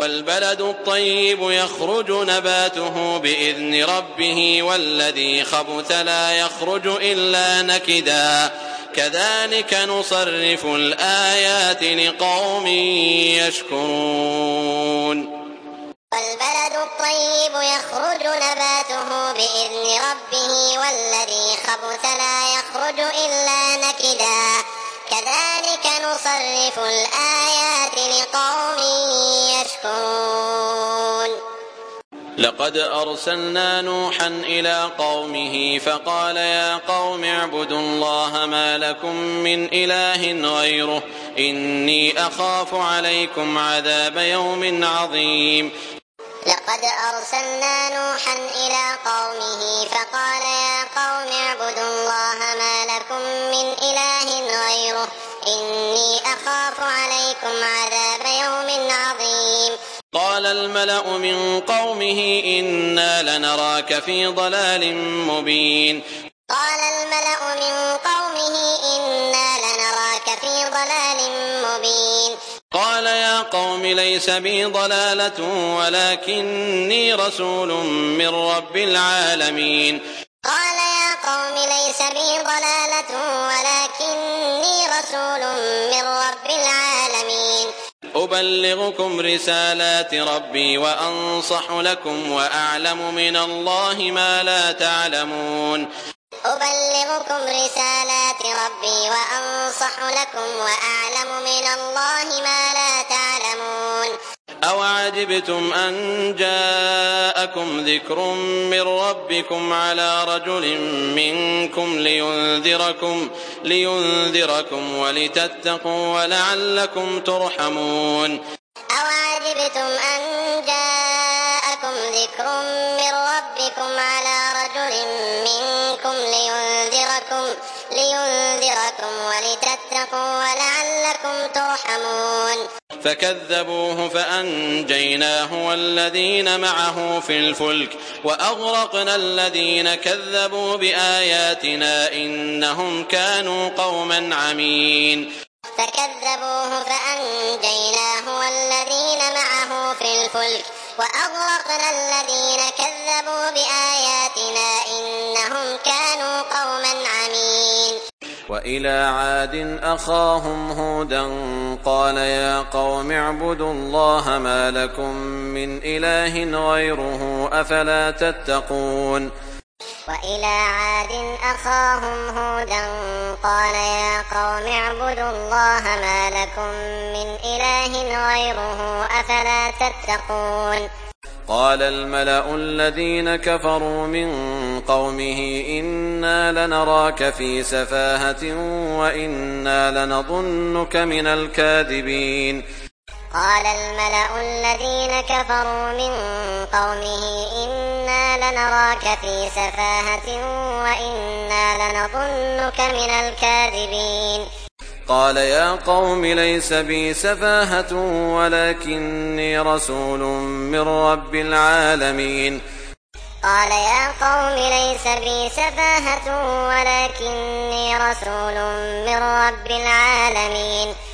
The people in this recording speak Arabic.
والبلد الطيب يخرج نباته بإذن ربه والذي خبث لا يخرج إلا نكدا كذلك نصرف الآيات لقوم يشكرون والبلد الطيب يخرج نباته بإذن ربه والذي خبث لا يخرج إلا نكدا كذلك نصرف الآيات لقوم يشكرون لقد أرسلنا نوحا إلى قومه فقال يا قوم اعبدوا الله ما لكم من إله غيره إني أخاف عليكم عذاب يوم عظيم لقد أرسلنا نوحا إلى قومه فقال يا قوم اعبدوا الله ما لكم من إله غيره إني أخاف عليكم عذاب يوم عظيم قال الملأ من قومه إنا لنراك في ضلال مبين قال الملأ من قومه إنا لنراك في ضلال مبين قال يا قوم ليس بي ضلالة ولكني رسول من رب العالمين قال يا قوم ليس بي ضلالة ولكني رسول من رب العالمين أبلغكم رسالات ربي وأنصح لكم وأعلم من الله ما لا تعلمون أبلغكم رسالات ربي وأنصح لكم وأعلم من الله ما لا تعلمون أوعجبتم أن جاءكم ذكر من ربكم على رجل منكم لينذركم ولتتقوا ولعلكم ترحمون أوعجبتم أن جاءكم ذكر من ربكم على رجل منكم لينذركم ولتتقوا ولعلكم ترحمون فكذبوه فأنجيناه والذين معه في الفلك وأغرقنا الذين كذبوا بآياتنا إنهم كانوا قوما عمين فكذبوه فأنجيناه والذين معه في الفلك وأغرقنا الذين كذبوا بآياتنا إنهم كانوا قوما عمين وإلى عاد أخاهم هودا قال يا قوم اعبدوا الله ما لكم من إله غيره أفلا تتقون وإلى عاد أخاهم هودا قال يا قوم اعبدوا الله ما لكم من إله غيره أفلا تتقون قال الملأ الذين كفروا من قومه إنا لنراك في سفاهة وإنا لنظنك من الكاذبين قال الملأ الذين كفروا من قومه إنا لنراك في سفاهة وإنا لنظنك من الكاذبين قال يا قوم ليس بي سفاهة ولكني رسول من رب العالمين قال يا قوم ليس بي سفاهة ولكني رسول من رب العالمين